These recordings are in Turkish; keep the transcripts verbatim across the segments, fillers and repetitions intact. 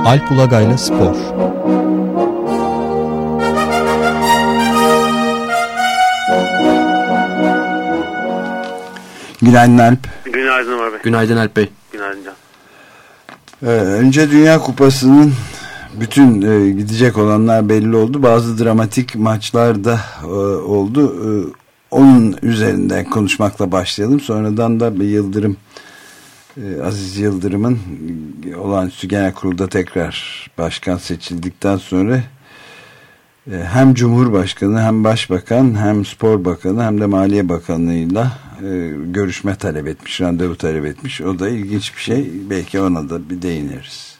Alp Ulagay'la Spor. Günaydın Alp. Günaydın Ömer Bey. Günaydın Alp Bey. Günaydın Can. Ee, önce Dünya Kupası'nın bütün e, gidecek olanlar belli oldu. Bazı dramatik maçlar da e, oldu. E, onun üzerinde konuşmakla başlayalım. Sonradan da bir Yıldırım, e, Aziz Yıldırım'ın olağanüstü genel kurulda tekrar başkan seçildikten sonra e, hem Cumhurbaşkanı hem Başbakan hem Spor Bakanı hem de Maliye Bakanı'yla e, görüşme talep etmiş, randevu talep etmiş. O da ilginç bir şey. Belki ona da bir değiniriz.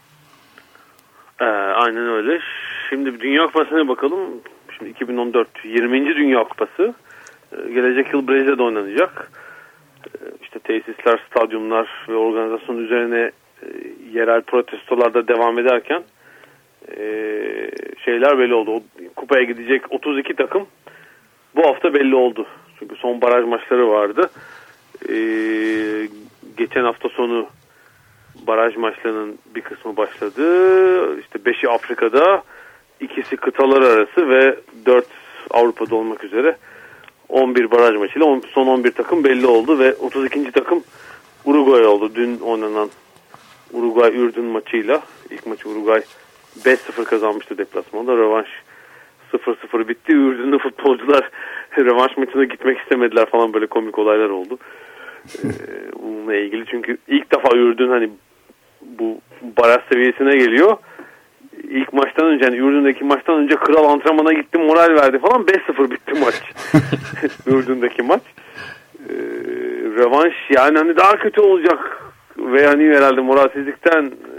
Ee, aynen öyle. Şimdi Dünya Kupası'na bakalım. Şimdi iki bin on dört yirminci Dünya Kupası. Ee, gelecek yıl Brezilya'da oynanacak. Ee, işte tesisler, stadyumlar ve organizasyon üzerine e, yerel protestolar da devam ederken e, şeyler belli oldu. O, kupaya gidecek otuz iki takım bu hafta belli oldu. Çünkü son baraj maçları vardı. Ee, geçen hafta sonu baraj maçlarının bir kısmı başladı. İşte beşi Afrika'da, ikisi kıtalar arası ve dört Avrupa'da olmak üzere on bir baraj maçıyla son on bir takım belli oldu ve otuz ikinci takım Uruguay oldu. Dün oynanan Uruguay-Ürdün maçıyla ilk maçı Uruguay beş sıfır kazanmıştı deplasmanda. Rövanş sıfır sıfır bitti. Ürdünlü futbolcular rövanş maçına gitmek istemediler falan, böyle komik olaylar oldu. Ee, bununla ilgili, çünkü ilk defa Ürdün hani bu baraj seviyesine geliyor. İlk maçtan önce, yani Ürdün'deki maçtan önce kral antrenmana gitti, moral verdi falan, beş sıfır bitti maç. Ürdün'deki maç. Ee, rövanş yani hani daha kötü olacak ve hani herhalde moralsizlikten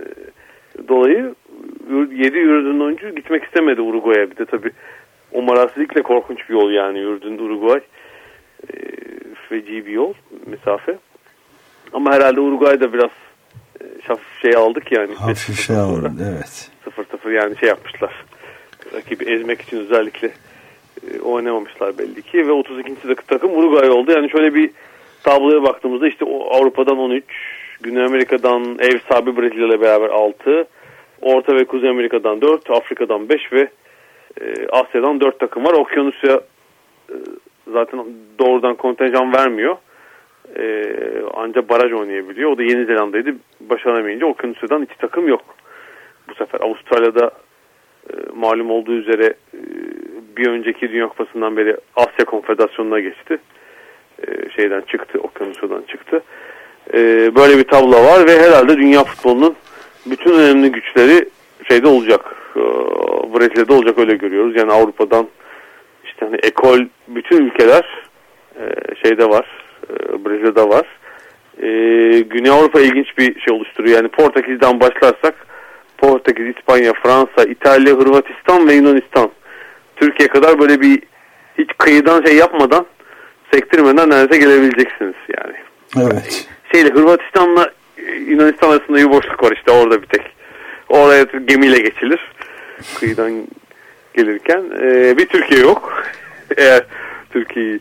e, dolayı yedi Ürdün oyuncu gitmek istemedi Uruguay'a. Bir de tabii o moralsizlikle korkunç bir yol yani Ürdün Uruguay. E, feci bir yol, mesafe. Ama herhalde Uruguay'da biraz şaf şey aldık yani. Hafif şey aldı, evet. sıfır sıfır yani şey yapmışlar. Rakibi ezmek için özellikle e, oynamamışlar belli ki ve otuz ikinci takım Uruguay oldu. Yani şöyle bir tabloya baktığımızda işte Avrupa'dan on üç, Güney Amerika'dan ev sahibi Brezilya ile beraber altı, Orta ve Kuzey Amerika'dan dört, Afrika'dan beş ve e, Asya'dan dört takım var. Okyanusya e, zaten doğrudan kontenjan vermiyor. Ee, ancak baraj oynayabiliyor. O da Yeni Zelanda'ydı. Başaramayınca Okyanusya'dan iki takım yok. Bu sefer Avustralya'da e, malum olduğu üzere e, bir önceki Dünya Kupası'ndan beri Asya Konfederasyonu'na geçti. E, şeyden çıktı, Okyanusya'dan çıktı. E, böyle bir tablo var ve herhalde dünya futbolunun bütün önemli güçleri şeyde olacak. E, Brezilya'da olacak, öyle görüyoruz. Yani Avrupa'dan işte hani ekol bütün ülkeler e, şeyde var. Brezilya'da var. Ee, Güney Avrupa ilginç bir şey oluşturuyor. Yani Portekiz'den başlarsak Portekiz, İspanya, Fransa, İtalya, Hırvatistan ve Yunanistan. Türkiye kadar böyle bir hiç kıyıdan şey yapmadan, sektirmeden neredeyse gelebileceksiniz yani. Evet. Şeyle Hırvatistan'la Yunanistan arasında bir boşluk var işte, orada bir tek. Oraya gemiyle geçilir. Kıyıdan gelirken. Ee, bir Türkiye yok. Eğer Türkiye'yi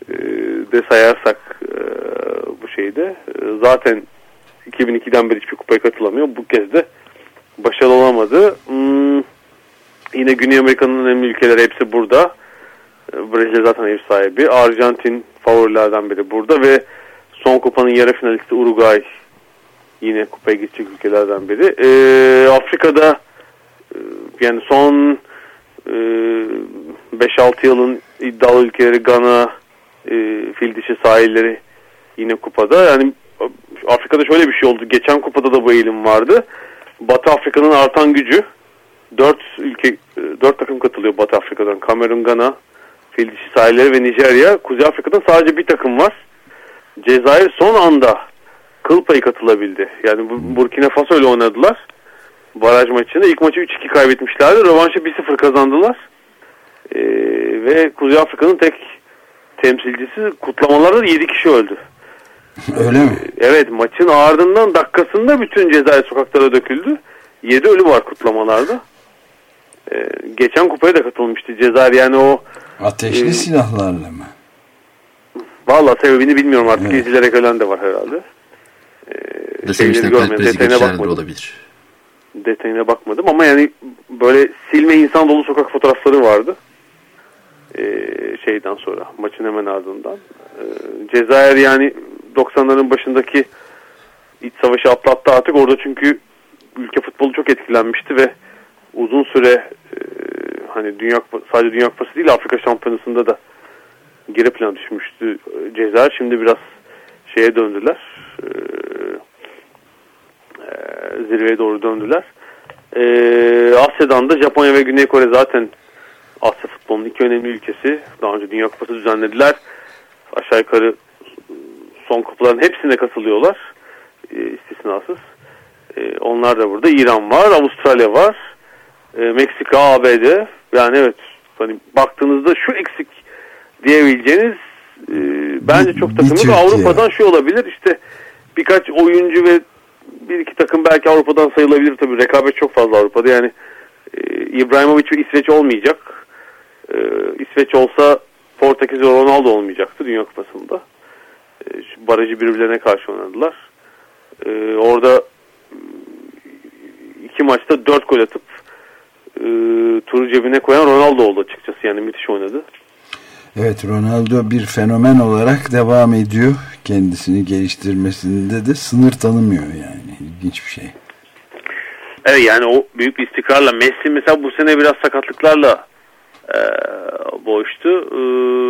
de sayarsak bu şeyde zaten iki bin ikiden beri hiçbir kupaya katılamıyor. Bu kez de başarılı olamadı. Hmm, yine Güney Amerika'nın önemli ülkeleri hepsi burada. Brezilya zaten ev sahibi. Arjantin favorilerden biri burada ve son kupanın yarı finalisti Uruguay yine kupaya gidecek ülkelerden biri. Ee, Afrika'da yani son beş altı yılın iddialı ülkeleri Gana, E, fil dişi sahilleri yine kupada. Yani Afrika'da şöyle bir şey oldu. Geçen kupada da bu eğilim vardı. Batı Afrika'nın artan gücü, dört ülke, dört takım katılıyor Batı Afrika'dan. Kamerun, Gana, fil dişi sahilleri ve Nijerya. Kuzey Afrika'dan sadece bir takım var. Cezayir son anda kıl payı katılabildi. Yani Burkina Faso ile oynadılar baraj maçında. İlk maçı üç iki kaybetmişlerdi. Rövanşı bir sıfır kazandılar. E, ve Kuzey Afrika'nın tek temsilcisi, kutlamalarda yedi kişi öldü. Öyle mi? Evet, maçın ardından dakikasında bütün Cezayir sokaklara döküldü. yedi ölü var kutlamalarda. Ee, geçen kupaya da katılmıştı Cezayir, yani o ateşli e, silahlarla mı? Vallahi sebebini bilmiyorum artık. Evet. Ezilerek ölen de var herhalde. Ee, Dışarı kalp krizi geçirenler de olabilir. detayına bakmadım ama yani böyle silme insan dolu sokak fotoğrafları vardı. Ee, şeyden sonra, maçın hemen ardından. Ee, Cezayir yani doksanların başındaki iç savaşı atlattı artık orada, çünkü ülke futbolu çok etkilenmişti ve uzun süre e, hani dünya sadece Dünya Kupası değil, Afrika Şampiyonası'nda da geri plana düşmüştü Cezayir. Şimdi biraz şeye döndüler. E, e, zirveye doğru döndüler. E, Asya'dan da Japonya ve Güney Kore zaten Asya futbolunun iki önemli ülkesi. Daha önce Dünya Kupası düzenlediler. Aşağı yukarı son kupaların hepsine katılıyorlar. E, istisnasız. E, onlar da burada. İran var, Avustralya var, e, Meksika, A B D. Yani evet, hani baktığınızda şu eksik diyebileceğiniz e, bence çok takım yok. Avrupa'dan şu olabilir, işte birkaç oyuncu ve bir iki takım belki Avrupa'dan sayılabilir tabii. Rekabet çok fazla Avrupa'da. Yani e, İbrahimovic ve İsveç olmayacak. E, İsveç olsa Portekiz ve Ronaldo olmayacaktı Dünya Kupası'nda. E, barajı birbirlerine karşı oynadılar. E, orada iki maçta dört gol atıp e, turu cebine koyan Ronaldo oldu açıkçası. Yani müthiş oynadı. Evet, Ronaldo bir fenomen olarak devam ediyor. Kendisini geliştirmesinde de sınır tanımıyor yani. İlginç bir şey. Evet, yani o büyük bir istikrarla. Messi mesela bu sene biraz sakatlıklarla e, boğuştu. E,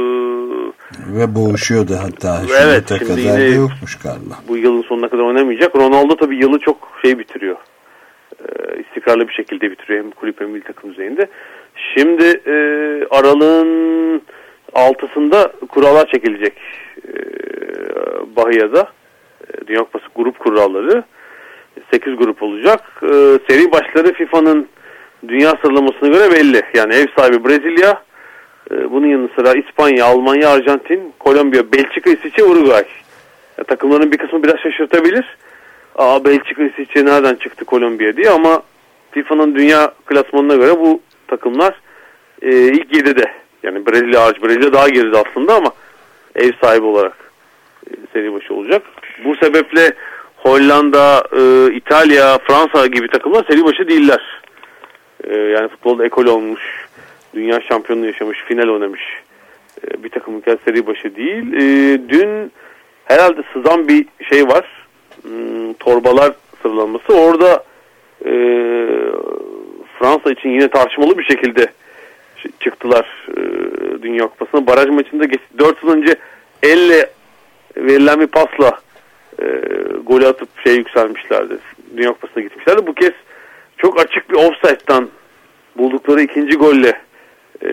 Ve boğuşuyordu hatta. Evet, kadar şimdi da yine yokmuş galiba. Bu yılın sonuna kadar oynamayacak. Ronaldo tabii yılı çok şey bitiriyor. E, istikrarlı bir şekilde bitiriyor. Hem kulüp hem milli takım düzeyinde. Şimdi e, aralığın altısında kurallar çekilecek e, Bahia'da. E, Dünya Kupası grup kuralları. sekiz grup olacak. E, seri başları FIFA'nın dünya sıralamasına göre belli. Yani ev sahibi Brezilya, e, bunun yanı sıra İspanya, Almanya, Arjantin, Kolombiya, Belçika, İsviçre, Uruguay. Ya, takımların bir kısmı biraz şaşırtabilir. Aa, Belçika, İsviçre nereden çıktı Kolombiya diye, ama FIFA'nın dünya klasmanına göre bu takımlar e, ilk yedide. Yani Brezilya hariç, Brezilya daha geride aslında ama ev sahibi olarak e, seri başı olacak. Bu sebeple Hollanda, e, İtalya, Fransa gibi takımlar seri başı değiller. E, yani futbolda ekol olmuş, dünya şampiyonluğu yaşamış, final oynamış e, bir takım ülke seri başı değil. E, dün herhalde sızan bir şey var. Hmm, torbalar sıralaması. Orada e, Fransa için yine tartışmalı bir şekilde çıktılar e, Dünya Kupası'na. Baraj maçında dört yıl önce elle verilen bir pasla e, golü atıp şey yükselmişlerdi. Dünya Kupası'na gitmişlerdi. Bu kez çok açık bir offside'dan buldukları ikinci golle e,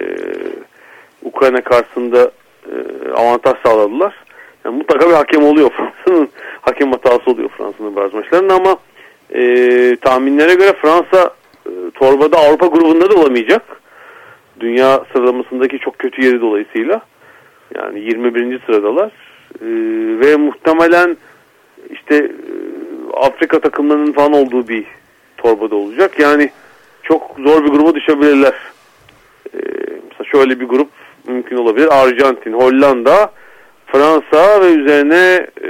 Ukrayna karşısında e, avantaj sağladılar. Yani mutlaka bir hakem oluyor Fransa'nın. Hakem hatası oluyor Fransa'nın baraj maçlarında, ama e, tahminlere göre Fransa e, torbada Avrupa grubunda da olamayacak. Dünya sıralamasındaki çok kötü yeri dolayısıyla. Yani yirmi birinci sıradalar. E, ve muhtemelen işte e, Afrika takımlarının falan olduğu bir torbada olacak. Yani çok zor bir gruba düşebilirler. E, mesela şöyle bir grup mümkün olabilir. Arjantin, Hollanda, Fransa ve üzerine e,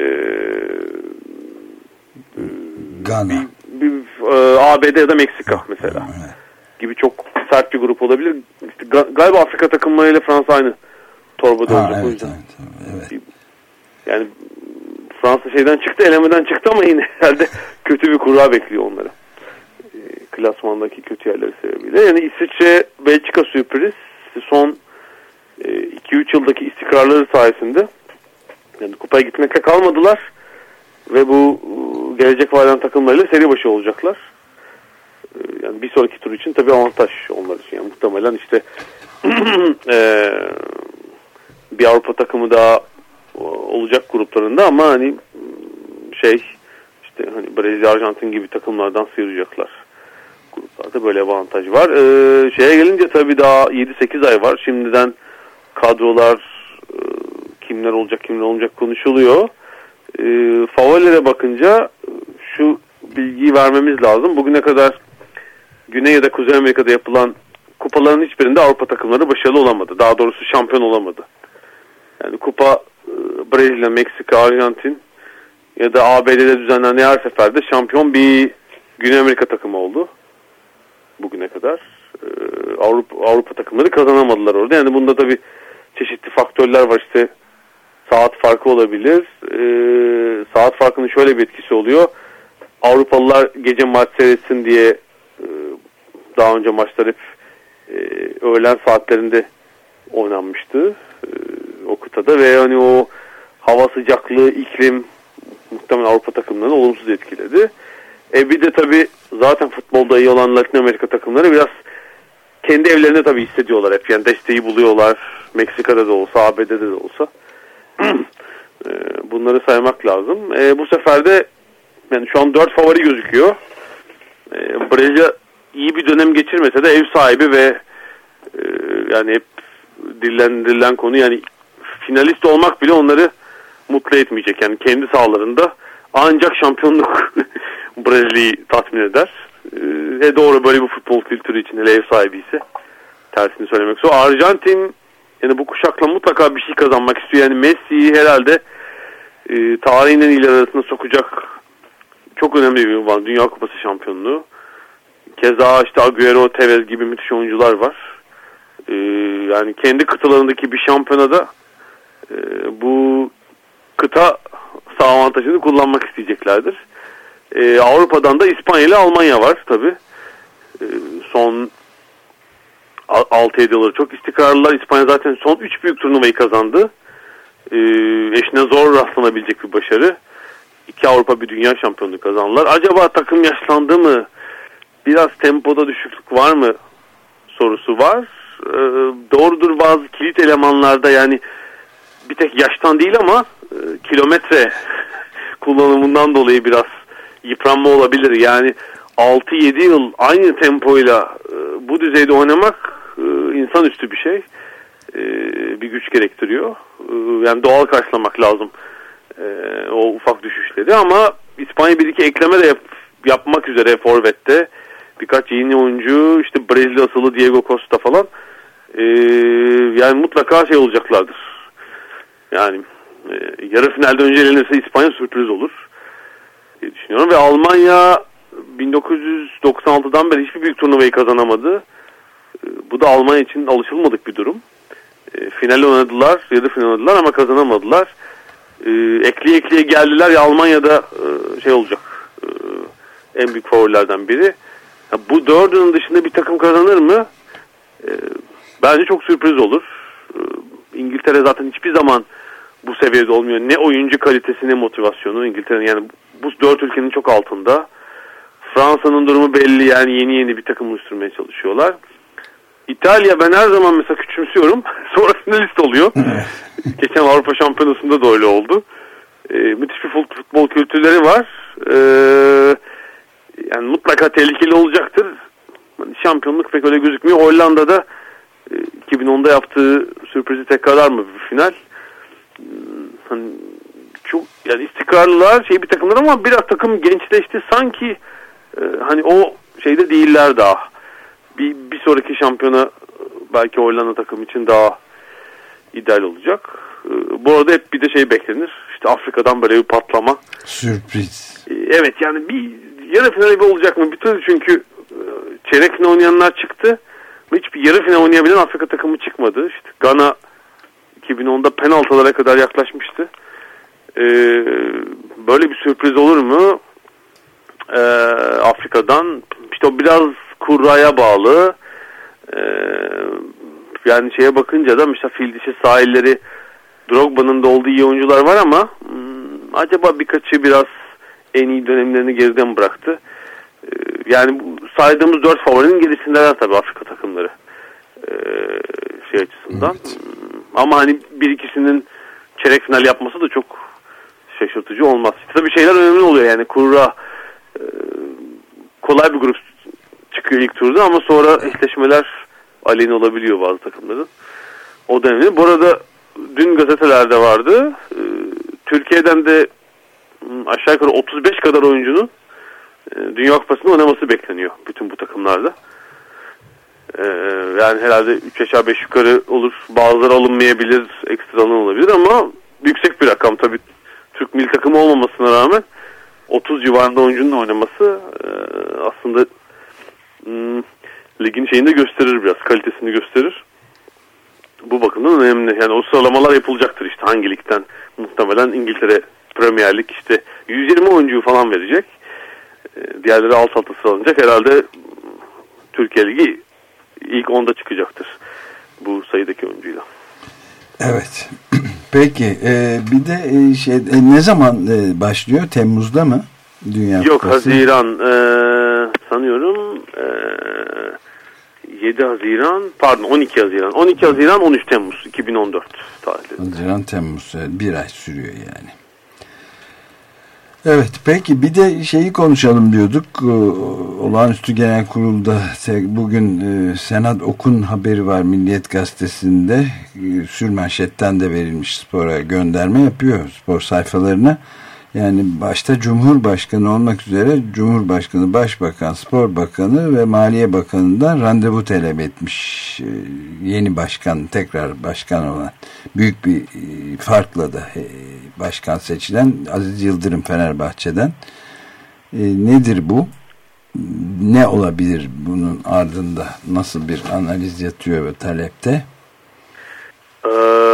Gana. Bir, bir, e, A B D ya da Meksika mesela. Evet. Gibi çok sert bir grup olabilir. İşte, galiba Afrika takımlarıyla Fransa aynı torbada ha, olacak. Evet, o yüzden. Evet, evet. Yani Fransa şeyden çıktı, elemeden çıktı, ama yine herhalde kötü bir kura bekliyor onları. E, klasmandaki kötü yerleri sebebiyle. Yani İsviçre, Belçika sürpriz. Son iki üç yıldaki istikrarları sayesinde yani kupaya gitmekle kalmadılar ve bu gelecek varan takımlarıyla seri başı olacaklar. Yani bir sonraki tur için tabii avantaj onlar için. Yani muhtemelen işte e, bir Avrupa takımı daha olacak gruplarında, ama hani şey işte hani Brezilya, Arjantin gibi takımlardan sıyıracaklar. Gruplarda böyle avantaj var. Ee, şeye gelince tabii daha yedi sekiz ay var. Şimdiden kadrolar e, kimler olacak kimler olmayacak konuşuluyor. E, favorilere bakınca şu bilgiyi vermemiz lazım. Bugüne kadar Güney ya da Kuzey Amerika'da yapılan kupaların hiçbirinde Avrupa takımları başarılı olamadı. Daha doğrusu şampiyon olamadı. Yani kupa e, Brezilya, Meksika, Arjantin ya da A B D'de düzenlenen her seferde şampiyon bir Güney Amerika takımı oldu bugüne kadar. Ee, Avrupa, Avrupa takımları kazanamadılar orada. Yani bunda tabii çeşitli faktörler var. İşte saat farkı olabilir. Ee, saat farkının şöyle bir etkisi oluyor. Avrupalılar gece maç seyretsin diye e, daha önce maçlar hep e, öğlen saatlerinde oynanmıştı e, o kıtada ve hani o hava sıcaklığı, iklim muhtemelen Avrupa takımlarını olumsuz etkiledi. E bir de tabii zaten futbolda iyi olan Latin Amerika takımları biraz kendi evlerinde tabii hissediyorlar hep. Yani desteği buluyorlar. Meksika'da da olsa, A B D'de de olsa. e, bunları saymak lazım. E, bu sefer de yani şu an dört favori gözüküyor. E, Brezilya iyi bir dönem geçirmese de ev sahibi ve e, yani hep dillendirilen konu yani finalist olmak bile onları mutlu etmeyecek. Yani kendi sahalarında ancak şampiyonluk Brezilya'yı tatmin eder. E doğru, böyle bir futbol kültürü için hele ev sahibi ise tersini söylemek zor. Arjantin yani bu kuşakla mutlaka bir şey kazanmak istiyor. Yani Messi'yi herhalde e, tarihin en iyiler arasında sokacak çok önemli bir ünvan. Dünya Kupası şampiyonluğu. Keza işte Agüero, Tevez gibi müthiş oyuncular var. E, yani kendi kıtalarındaki bir şampiyonada e, bu kıta sağ avantajını kullanmak isteyeceklerdir. Ee, Avrupa'dan da İspanya ile Almanya var tabi. Ee, son altı yedi yıldır çok istikrarlılar. İspanya zaten son üç büyük turnuvayı kazandı. Ee, eşine zor rastlanabilecek bir başarı. İki Avrupa bir dünya şampiyonluğu kazandılar. Acaba takım yaşlandı mı? Biraz tempoda düşüklük var mı? Sorusu var. Ee, doğrudur, bazı kilit elemanlarda yani bir tek yaştan değil ama e, kilometre kullanımından dolayı biraz yıpranma olabilir. Yani altı yedi yıl aynı tempoyla e, bu düzeyde oynamak e, insanüstü bir şey. E, bir güç gerektiriyor. E, yani doğal karşılamak lazım e, o ufak düşüşleri ama İspanya bir iki ekleme de yap, yapmak üzere forvette. Birkaç yeni oyuncu, işte Brezilya asıllı Diego Costa falan. E, yani mutlaka şey olacaklardır. Yani e, yarı finalde önce elenirse İspanya sürpriz olur diye düşünüyorum. Ve Almanya bin dokuz yüz doksan altıdan beri hiçbir büyük turnuvayı kazanamadı. E, bu da Almanya için alışılmadık bir durum. E, final oynadılar, yarı final oynadılar ama kazanamadılar. E, ekleye ekleye geldiler ya, Almanya'da e, şey olacak. E, en büyük favorilerden biri. Ya, bu dördünün dışında bir takım kazanır mı? E, bence çok sürpriz olur. E, İngiltere zaten hiçbir zaman bu seviyede olmuyor. Ne oyuncu kalitesi ne motivasyonu İngiltere'nin, yani bu dört ülkenin çok altında. Fransa'nın durumu belli, yani yeni yeni bir takım oluşturmaya çalışıyorlar. İtalya ben her zaman mesela küçümsüyorum. Sonra finalist oluyor. Geçen Avrupa Şampiyonası'nda da öyle oldu. Ee, müthiş bir futbol kültürleri var. Ee, yani mutlaka tehlikeli olacaktır. Şampiyonluk pek öyle gözükmüyor. Hollanda'da e, iki bin onda yaptığı sürprizi tekrarlar mı bir final? Hani çok yani istikrarlılar şey bir takımlar ama biraz takım gençleşti sanki, e, hani o şeyde değiller daha. Bir, bir sonraki şampiyona belki Hollanda takım için daha ideal olacak. E, bu arada hep bir de şey beklenir. İşte Afrika'dan böyle bir patlama. Sürpriz. E, evet yani bir yarı finali olacak mı? Bir türlü çünkü e, çeyrek final oynayanlar çıktı. Hiçbir yarı final oynayabilen Afrika takımı çıkmadı. İşte Gana iki bin onda penaltılara kadar yaklaşmıştı. Ee, böyle bir sürpriz olur mu? Ee, Afrika'dan işte o biraz kurraya bağlı. Ee, yani şeye bakınca da mesela fil dişi sahilleri, Drogba'nın da olduğu iyi oyuncular var ama hmm, acaba birkaçı biraz en iyi dönemlerini geriden bıraktı. Ee, yani bu saydığımız dört favorinin gerisindeler tabii Afrika takımları. Ee, şey açısından. Evet. Ama hani bir ikisinin çeyrek final yapması da çok şaşırtıcı olmaz. Tabii şeyler önemli oluyor yani. Kurra e, kolay bir grup çıkıyor ilk turda ama sonra eşleşmeler aleyhine olabiliyor bazı takımların. O da önemli. Bu arada dün gazetelerde vardı. E, Türkiye'den de aşağı yukarı otuz beş kadar oyuncunun e, Dünya Kupası'nda oynaması bekleniyor bütün bu takımlarda. Ee, yani herhalde üç aşağı beş yukarı olur. Bazıları alınmayabilir, ekstradan olabilir ama yüksek bir rakam tabii. Türk milli takımı olmamasına rağmen otuz civarında oyuncunun oynaması e, aslında m, ligin şeyini de gösterir, biraz kalitesini gösterir. Bu bakımdan önemli. Yani o sıralamalar yapılacaktır işte hangi ligden. Muhtemelen İngiltere Premier Lig işte yüz yirmi oyuncuyu falan verecek. E, diğerleri alt alta sıralanacak. Herhalde Türkiye Ligi ilk onda çıkacaktır bu sayıdaki oyuncuyla. Evet. Peki e, bir de e, şey e, ne zaman e, başlıyor? Temmuz'da mı? Dünya Yok, Kupası? Haziran e, sanıyorum e, yedi Haziran pardon on iki Haziran on iki Haziran on üç Temmuz iki bin on dört tarihleri. Haziran Temmuz bir ay sürüyor yani. Evet, peki bir de şeyi konuşalım diyorduk. Olağanüstü Genel Kurul'da bugün Senat Okun haberi var Milliyet Gazetesi'nde. Sürmanşetten de verilmiş, spora gönderme yapıyor spor sayfalarına. Yani başta Cumhurbaşkanı olmak üzere Cumhurbaşkanı, Başbakan, Spor Bakanı ve Maliye Bakanı'ndan randevu talep etmiş. Yeni başkan, tekrar başkan olan, büyük bir farkla da başkan seçilen Aziz Yıldırım Fenerbahçe'den. E, nedir bu? Ne olabilir bunun ardında? Nasıl bir analiz yatıyor ve talepte? Ee,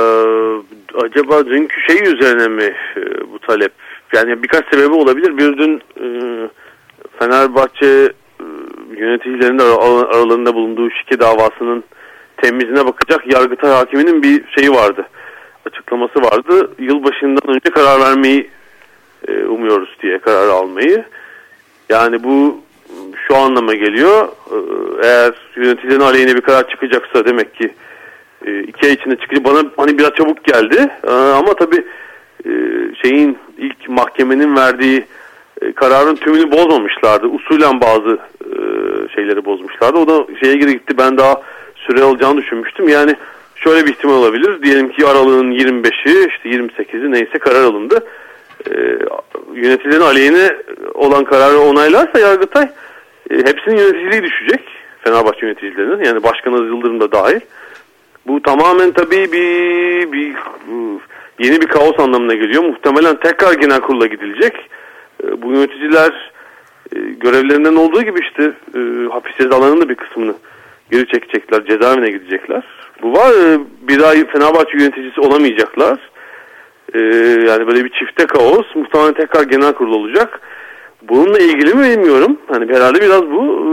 acaba dünkü şey üzerine mi e, bu talep? Yani birkaç sebebi olabilir. Bir dün e, Fenerbahçe e, yöneticilerinin ar- aralarında bulunduğu şike davasının temizine bakacak Yargıtay hakiminin bir şeyi vardı. Açıklaması vardı. Yılbaşından önce karar vermeyi e, umuyoruz diye karar almayı. Yani bu şu anlama geliyor. E, eğer yöneticilerin aleyhine bir karar çıkacaksa demek ki e, iki ay içinde çıkacak. Bana hani biraz çabuk geldi. E, ama tabii e, şeyin ilk mahkemenin verdiği e, kararın tümünü bozmamışlardı. Usulen bazı e, şeyleri bozmuşlardı. O da şeye geri gitti. Ben daha süre alacağını düşünmüştüm. Yani şöyle bir ihtimal olabilir. Diyelim ki aralığın yirmi beşi, işte yirmi sekizi neyse karar alındı. E, yöneticilerin aleyhine olan kararı onaylarsa Yargıtay e, hepsinin yöneticiliği düşecek. Fenerbahçe yöneticilerinin, yani Başkan Aziz Yıldırım da dahil. Bu tamamen tabii bir, bir yeni bir kaos anlamına geliyor. Muhtemelen tekrar genel kurula gidilecek. E, bu yöneticiler e, görevlerinden olduğu gibi işte e, hapis cezalarının da bir kısmını geri çekecekler. Cezaevine gidecekler. Bu var. E, bir ay Fenerbahçe yöneticisi olamayacaklar. E, yani böyle bir çifte kaos. Muhtemelen tekrar genel kurul olacak. Bununla ilgili mi bilmiyorum. Hani herhalde biraz bu e,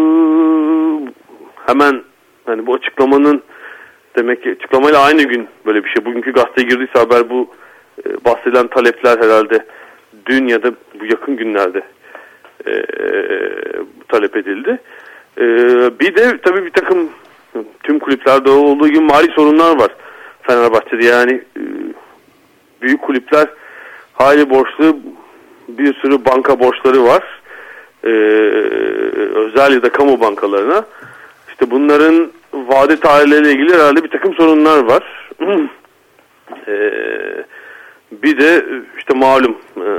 hemen hani bu açıklamanın demek ki açıklamayla aynı gün böyle bir şey. Bugünkü gazeteye girdiyse haber bu e, bahsedilen talepler herhalde dün ya da bu yakın günlerde e, e, talep edildi. E, bir de tabii bir takım tüm kulüplerde olduğu gibi mali sorunlar var Fenerbahçe'de. Yani e, büyük kulüpler hayli borçlu, bir sürü banka borçları var. E, özel ya da kamu bankalarına. İşte bunların vade tarihleriyle ilgili herhalde bir takım sorunlar var. ee, bir de işte malum e,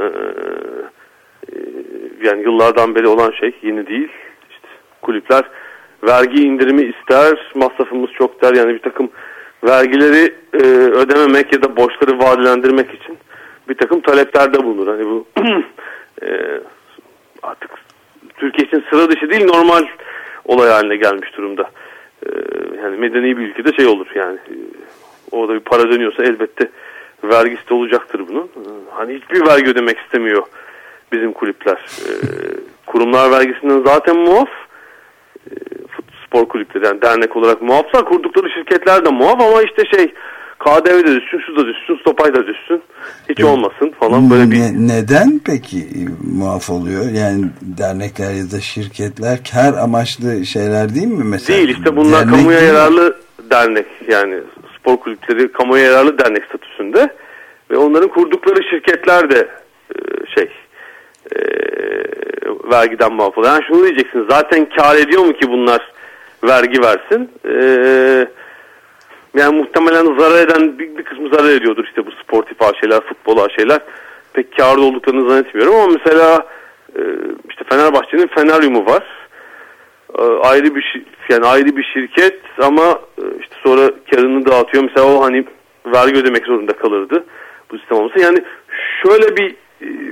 yani yıllardan beri olan şey, yeni değil. İşte kulüpler vergi indirimi ister, masrafımız çok der. Yani bir takım vergileri e, ödememek ya da borçları vadelendirmek için bir takım taleplerde bulunur. Hani bu e, artık Türkiye için sıra dışı değil, normal olay haline gelmiş durumda. Yani medeni bir ülkede şey olur yani, orada bir para dönüyorsa elbette vergisi de olacaktır bunun. Hani hiçbir vergi ödemek istemiyor bizim kulüpler. Kurumlar vergisinden zaten muaf. Spor kulüpleri yani dernek olarak muafsa, kurdukları şirketler de muaf ama işte şey, K D V de düşsün, şu da düşsün, stopaj da düşsün, hiç olmasın falan böyle bir... Ne, neden peki muaf oluyor? Yani dernekler ya da şirketler kar amaçlı şeyler değil mi mesela? Değil, işte bunlar dernek kamuya yararlı dernek, yani spor kulüpleri kamuya yararlı dernek statüsünde ve onların kurdukları şirketler de şey e, vergiden muaf oluyor. Yani şunu diyeceksiniz, zaten kar ediyor mu ki bunlar vergi versin? Eee Yani muhtemelen zarar eden bir, bir kısmı zarar ediyordur, işte bu sportif şeyler, futbol şeyler. Pek kârda olduklarını zannetmiyorum ama mesela e, işte Fenerbahçe'nin Feneryumu var. E, ayrı bir yani ayrı bir şirket ama e, işte sonra karını dağıtıyor. Mesela o hani vergi ödemek zorunda kalırdı bu sistem olmasa. Yani şöyle bir e,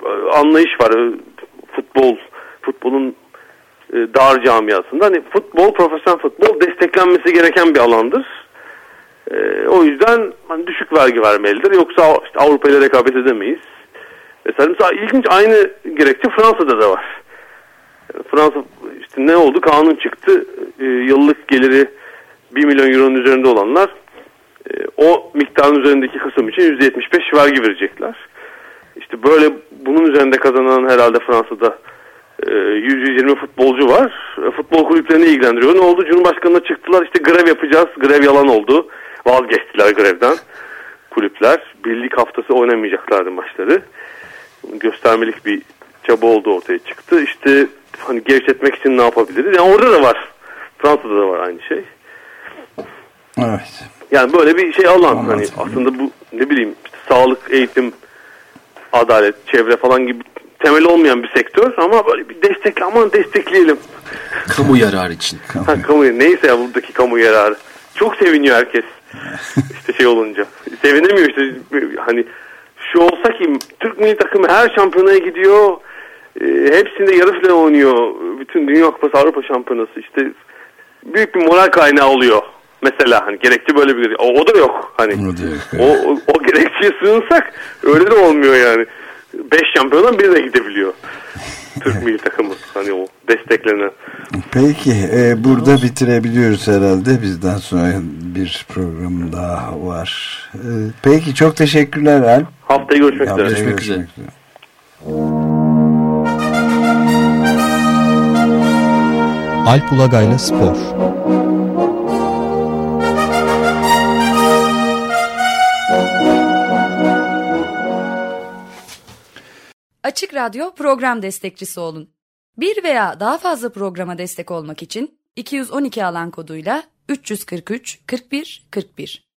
anlayış var. Futbol, futbolun dar camiasında. Hani futbol, profesyonel futbol desteklenmesi gereken bir alandır. O yüzden hani düşük vergi vermelidir. Yoksa işte Avrupa ile rekabet edemeyiz. Mesela, mesela ilginç aynı gerekçe Fransa'da da var. Fransa işte ne oldu? Kanun çıktı. Yıllık geliri bir milyon euronun üzerinde olanlar o miktarın üzerindeki kısım için yüzde yetmiş beş vergi verecekler. İşte böyle bunun üzerinde kazanan herhalde Fransa'da yüz yüz yirmi futbolcu var. Futbol kulüplerini ilgilendiriyor. Ne oldu? Cumhurbaşkanı'na çıktılar. İşte grev yapacağız. Grev yalan oldu. Vazgeçtiler grevden. Kulüpler. Birlik haftası oynamayacaklardı maçları. Göstermelik bir çaba oldu, ortaya çıktı. İşte hani gevşetmek için ne yapabiliriz? Yani orada da var. Fransa'da da var aynı şey. Evet. Yani böyle bir şey alan. Hani aslında bu ne bileyim işte sağlık, eğitim, adalet, çevre falan gibi temeli olmayan bir sektör ama böyle bir destekle, aman destekleyelim. Kamu yararı için. Ha, kamu, neyse ya buradaki kamu yararı. Çok seviniyor herkes. İşte şey olunca. Sevinemiyor işte. Hani şu olsa ki Türk milli takımı her şampiyonaya gidiyor. E, hepsinde yarı final oynuyor. Bütün Dünya Kupası, Avrupa Şampiyonası işte büyük bir moral kaynağı oluyor. Mesela hani gerekçe böyle bir o, o da yok hani. O, da yok, evet. o, o, o gerekçeye sığınsak öyle de olmuyor yani. Beş şampiyondan biri de gidebiliyor. Türk milli takımı hani o desteklenen. Peki e, burada bitirebiliyoruz herhalde. Bizden sonra bir program daha var. E, peki çok teşekkürler Alp. Haftaya görüşmek üzere. Görüşmek üzere. Alp Ulagay'la Spor. Açık Radyo program destekçisi olun. Bir veya daha fazla programa destek olmak için iki yüz on iki alan koduyla üç yüz kırk üç kırk bir kırk bir